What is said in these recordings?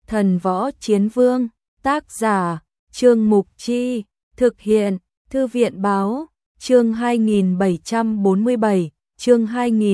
Thần Võ Chiến Vương, tác giả, Trương Mục Chi, thực hiện, Thư viện Báo, chương 2747, chương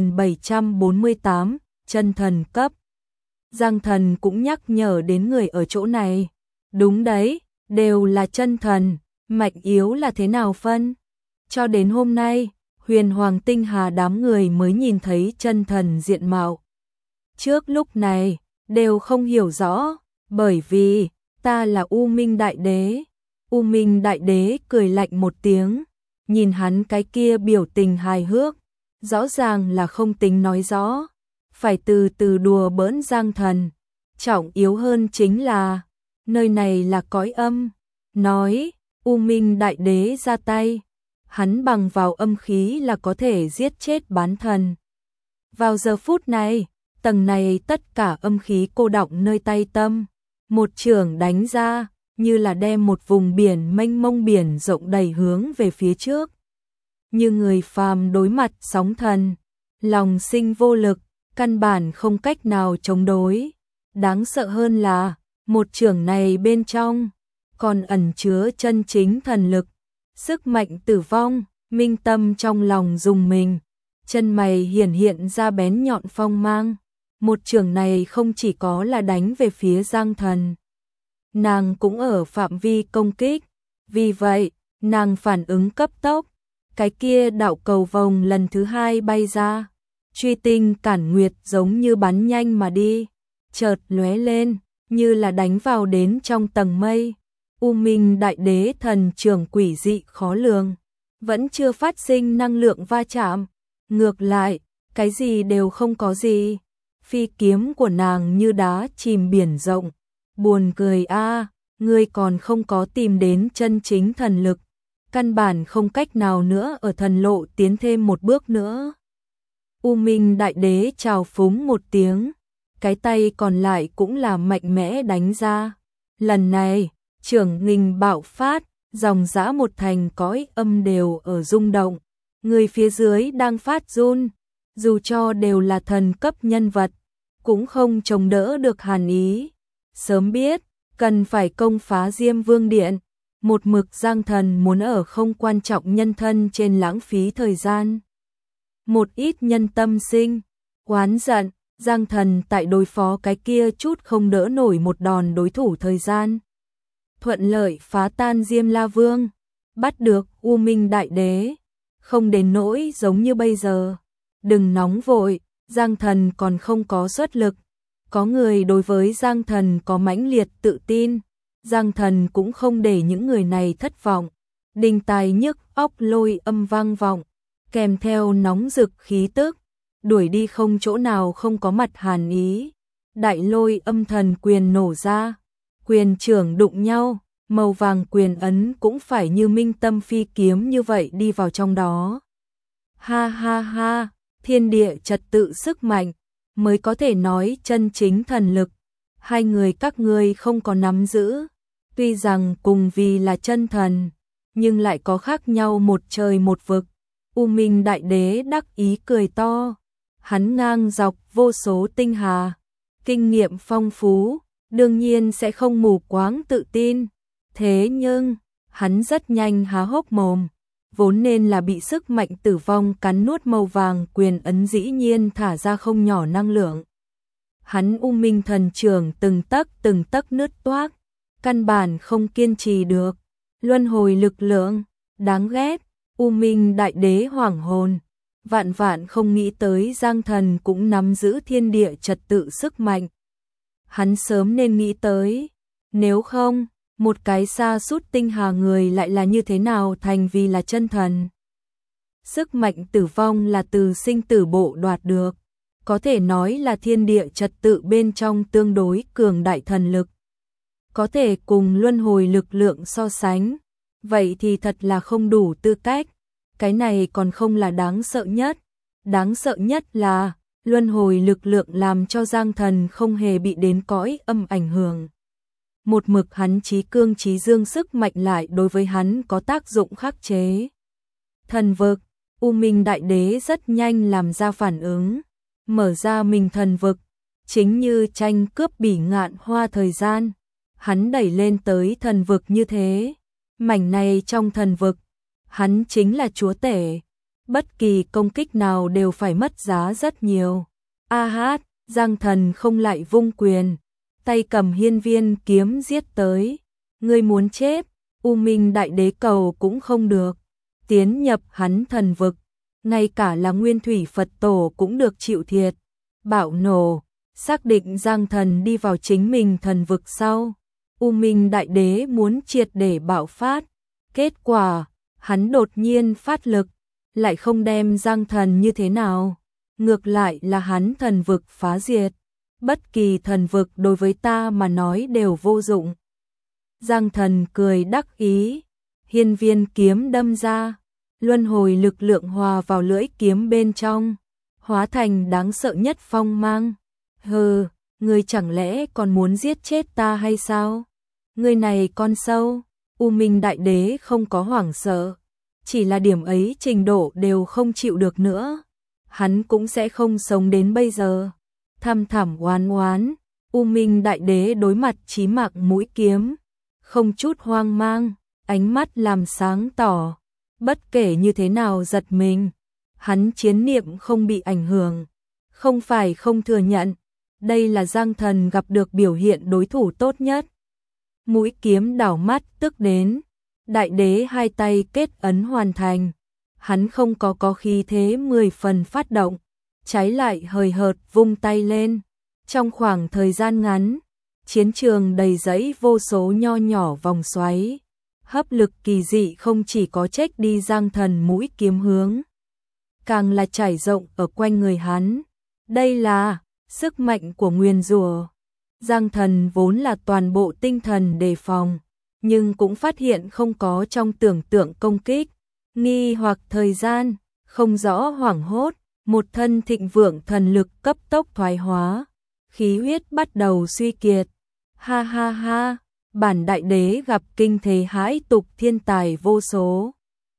2748, chân thần cấp. Giang Thần cũng nhắc nhở đến người ở chỗ này. Đúng đấy, đều là chân thần, mạnh yếu là thế nào phân? Cho đến hôm nay, Huyền Hoàng Tinh Hà đám người mới nhìn thấy chân thần diện mạo. Trước lúc này, đều không hiểu rõ, bởi vì, ta là U Minh Đại Đế. U Minh Đại Đế cười lạnh một tiếng, nhìn hắn cái kia biểu tình hài hước, rõ ràng là không tính nói rõ, phải từ từ đùa bỡn Giang Thần. Trọng yếu hơn chính là, nơi này là cõi âm, nói, U Minh Đại Đế ra tay, hắn bằng vào âm khí là có thể giết chết bán thần. Vào giờ phút này, tầng này tất cả âm khí cô đọng nơi tay tâm, một chưởng đánh ra, như là đem một vùng biển mênh mông biển rộng đầy hướng về phía trước. Như người phàm đối mặt sóng thần, lòng sinh vô lực, căn bản không cách nào chống đối. Đáng sợ hơn là, một chưởng này bên trong, còn ẩn chứa chân chính thần lực, sức mạnh tử vong. Minh Tâm trong lòng rùng mình, chân mày hiển hiện ra bén nhọn phong mang. Một chưởng này không chỉ có là đánh về phía Giang Thần, nàng cũng ở phạm vi công kích, vì vậy, nàng phản ứng cấp tốc, cái kia đạo cầu vồng lần thứ hai bay ra, truy tinh cản nguyệt giống như bắn nhanh mà đi, chợt lóe lên, như là đánh vào đến trong tầng mây. U Minh Đại Đế thần trưởng quỷ dị khó lường, vẫn chưa phát sinh năng lượng va chạm, ngược lại, cái gì đều không có gì. Phi kiếm của nàng như đá chìm biển rộng, buồn cười a, ngươi còn không có tìm đến chân chính thần lực, căn bản không cách nào nữa ở thần lộ tiến thêm một bước nữa. U Minh Đại Đế chào phúng một tiếng, cái tay còn lại cũng là mạnh mẽ đánh ra. Lần này, trưởng nghình bạo phát, dòng dã một thành cõi âm đều ở rung động, người phía dưới đang phát run, dù cho đều là thần cấp nhân vật, cũng không chống đỡ được hàn ý. Sớm biết, cần phải công phá Diêm Vương Điện, một mực Giang Thần muốn ở không quan trọng nhân thân trên lãng phí thời gian. Một ít nhân tâm sinh oán giận, Giang Thần tại đối phó cái kia chút không đỡ nổi một đòn đối thủ thời gian. Thuận lợi phá tan Diêm La Vương, bắt được U Minh Đại Đế, không đến nỗi giống như bây giờ. Đừng nóng vội, Giang Thần còn không có xuất lực. Có người đối với Giang Thần có mãnh liệt tự tin, Giang Thần cũng không để những người này thất vọng. Đinh tai nhức óc lôi âm vang vọng, kèm theo nóng rực khí tức, đuổi đi không chỗ nào không có mặt hàn ý. Đại lôi âm thần quyền nổ ra, quyền trưởng đụng nhau, màu vàng quyền ấn cũng phải như Minh Tâm phi kiếm như vậy đi vào trong đó. Ha ha ha, thiên địa trật tự sức mạnh, mới có thể nói chân chính thần lực. Hai người các ngươi không có nắm giữ, tuy rằng cùng vì là chân thần, nhưng lại có khác nhau một trời một vực. U Minh Đại Đế đắc ý cười to, hắn ngang dọc vô số tinh hà, kinh nghiệm phong phú, đương nhiên sẽ không mù quáng tự tin. Thế nhưng, hắn rất nhanh há hốc mồm, vốn nên là bị sức mạnh tử vong cắn nuốt màu vàng quyền ấn dĩ nhiên thả ra không nhỏ năng lượng. Hắn U Minh thần trưởng từng tấc nứt toác, căn bản không kiên trì được. Luân hồi lực lượng, đáng ghét. U Minh Đại Đế hoảng hồn, vạn vạn không nghĩ tới Giang Thần cũng nắm giữ thiên địa trật tự sức mạnh. Hắn sớm nên nghĩ tới, nếu không, một cái sa sút tinh hà người lại là như thế nào thành vì là chân thần. Sức mạnh tử vong là từ sinh tử bộ đoạt được, có thể nói là thiên địa trật tự bên trong tương đối cường đại thần lực. Có thể cùng luân hồi lực lượng so sánh, vậy thì thật là không đủ tư cách. Cái này còn không là đáng sợ nhất. Đáng sợ nhất là luân hồi lực lượng làm cho Giang Thần không hề bị đến cõi âm ảnh hưởng. Một mực hắn trí cương trí dương sức mạnh lại đối với hắn có tác dụng khắc chế. Thần vực, U Minh Đại Đế rất nhanh làm ra phản ứng, mở ra mình thần vực, chính như tranh cướp bỉ ngạn hoa thời gian, hắn đẩy lên tới thần vực như thế. Mảnh này trong thần vực, hắn chính là chúa tể, bất kỳ công kích nào đều phải mất giá rất nhiều. A hát, Giang Thần không lại vung quyền, tay cầm hiên viên kiếm giết tới. Ngươi muốn chết, U Minh Đại Đế cầu cũng không được, tiến nhập hắn thần vực, ngay cả là Nguyên Thủy Phật Tổ cũng được chịu thiệt. Bạo nổ, xác định Giang Thần đi vào chính mình thần vực sau, U Minh Đại Đế muốn triệt để bạo phát. Kết quả, hắn đột nhiên phát lực, lại không đem Giang Thần như thế nào, ngược lại là hắn thần vực phá diệt. Bất kỳ thần vực đối với ta mà nói đều vô dụng. Giang Thần cười đắc ý, hiên viên kiếm đâm ra, luân hồi lực lượng hòa vào lưỡi kiếm bên trong, hóa thành đáng sợ nhất phong mang. Hừ, ngươi chẳng lẽ còn muốn giết chết ta hay sao? Ngươi này con sâu. U Minh Đại Đế không có hoảng sợ, chỉ là điểm ấy trình độ đều không chịu được nữa, hắn cũng sẽ không sống đến bây giờ. Thăm thẳm oán oán, U Minh Đại Đế đối mặt chí mạng mũi kiếm, không chút hoang mang, ánh mắt làm sáng tỏ, bất kể như thế nào giật mình, hắn chiến niệm không bị ảnh hưởng, không phải không thừa nhận, đây là Giang Thần gặp được biểu hiện đối thủ tốt nhất. Mũi kiếm đảo mắt tức đến, Đại Đế hai tay kết ấn hoàn thành, hắn không có khí thế 10 phần phát động, trái lại hời hợt vung tay lên. Trong khoảng thời gian ngắn, chiến trường đầy rẫy vô số nho nhỏ vòng xoáy, hấp lực kỳ dị không chỉ có trách đi Giang Thần mũi kiếm hướng, càng là trải rộng ở quanh người hắn. Đây là sức mạnh của nguyền rủa. Giang Thần vốn là toàn bộ tinh thần đề phòng, nhưng cũng phát hiện không có trong tưởng tượng công kích, nghi hoặc thời gian, không rõ hoảng hốt, một thân thịnh vượng thần lực cấp tốc thoái hóa, khí huyết bắt đầu suy kiệt. Ha ha ha, bản Đại Đế gặp kinh thế hãi tục thiên tài vô số,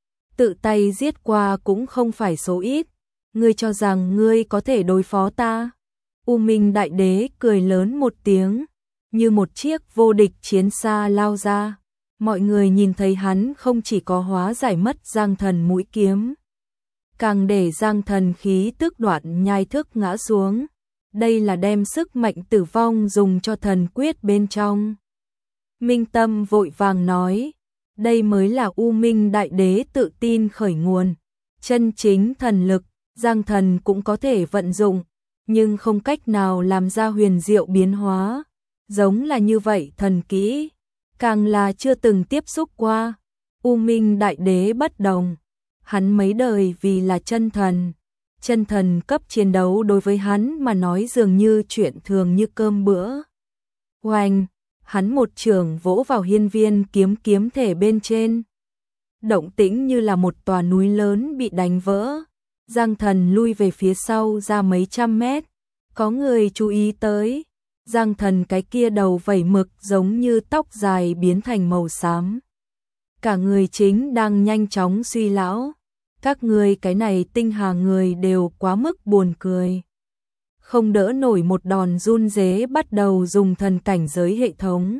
tự tay giết qua cũng không phải số ít, ngươi cho rằng ngươi có thể đối phó ta? U Minh Đại Đế cười lớn một tiếng, như một chiếc vô địch chiến xa lao ra. Mọi người nhìn thấy hắn không chỉ có hóa giải mất Giang Thần mũi kiếm, càng để Giang Thần khí tức đoạn nhai thức ngã xuống. Đây là đem sức mạnh tử vong dùng cho thần quyết bên trong. Minh Tâm vội vàng nói, đây mới là U Minh Đại Đế tự tin khởi nguồn. Chân chính thần lực, Giang Thần cũng có thể vận dụng, nhưng không cách nào làm ra huyền diệu biến hóa, giống là như vậy thần kỹ, càng là chưa từng tiếp xúc qua. U Minh Đại Đế bất đồng, hắn mấy đời vì là chân thần cấp chiến đấu đối với hắn mà nói dường như chuyện thường như cơm bữa. Oanh, hắn một chưởng vỗ vào hiên viên kiếm thể bên trên, động tĩnh như là một tòa núi lớn bị đánh vỡ. Giang Thần lui về phía sau ra mấy trăm mét, có người chú ý tới, Giang Thần cái kia đầu vẩy mực giống như tóc dài biến thành màu xám. Cả người chính đang nhanh chóng suy lão, các người cái này tinh hà người đều quá mức buồn cười. Không đỡ nổi một đòn run rế bắt đầu dùng thần cảnh giới hệ thống.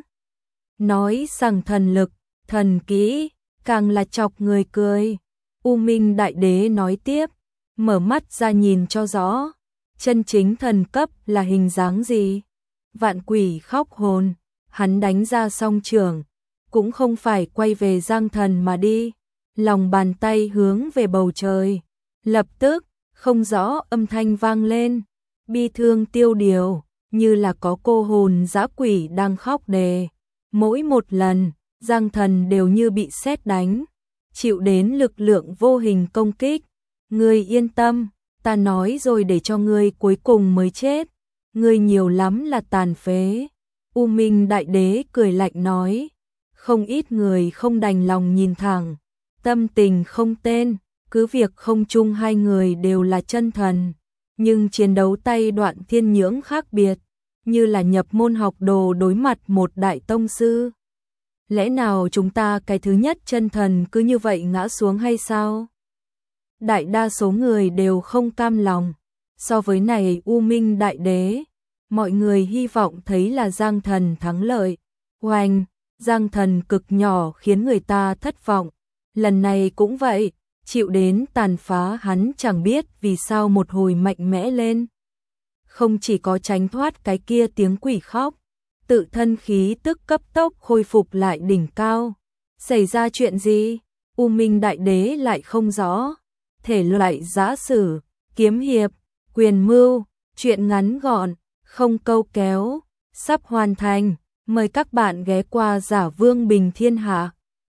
Nói rằng thần lực, thần kỹ, càng là chọc người cười. U Minh Đại Đế nói tiếp, mở mắt ra nhìn cho rõ, chân chính thần cấp là hình dáng gì? Vạn quỷ khóc hồn, hắn đánh ra song trường, cũng không phải quay về Giang Thần mà đi, lòng bàn tay hướng về bầu trời. Lập tức, không rõ âm thanh vang lên, bi thương tiêu điều, như là có cô hồn dã quỷ đang khóc đề. Mỗi một lần, Giang Thần đều như bị sét đánh, chịu đến lực lượng vô hình công kích. Ngươi yên tâm, ta nói rồi để cho ngươi cuối cùng mới chết, ngươi nhiều lắm là tàn phế. U Minh Đại Đế cười lạnh nói, không ít người không đành lòng nhìn thẳng, tâm tình không tên, cứ việc không chung hai người đều là chân thần, nhưng chiến đấu tay đoạn thiên nhưỡng khác biệt, như là nhập môn học đồ đối mặt một đại tông sư. Lẽ nào chúng ta cái thứ nhất chân thần cứ như vậy ngã xuống hay sao? Đại đa số người đều không cam lòng. So với này U Minh Đại Đế, mọi người hy vọng thấy là Giang Thần thắng lợi. Oanh, Giang Thần cực nhỏ khiến người ta thất vọng. Lần này cũng vậy, chịu đến tàn phá hắn chẳng biết vì sao một hồi mạnh mẽ lên. Không chỉ có tránh thoát cái kia tiếng quỷ khóc, tự thân khí tức cấp tốc khôi phục lại đỉnh cao. Xảy ra chuyện gì? U Minh Đại Đế lại không rõ. Thể loại giã sử, kiếm hiệp, quyền mưu, truyện ngắn gọn, không câu kéo, sắp hoàn thành. Mời các bạn ghé qua Giả Vương Bình Thiên Hạ.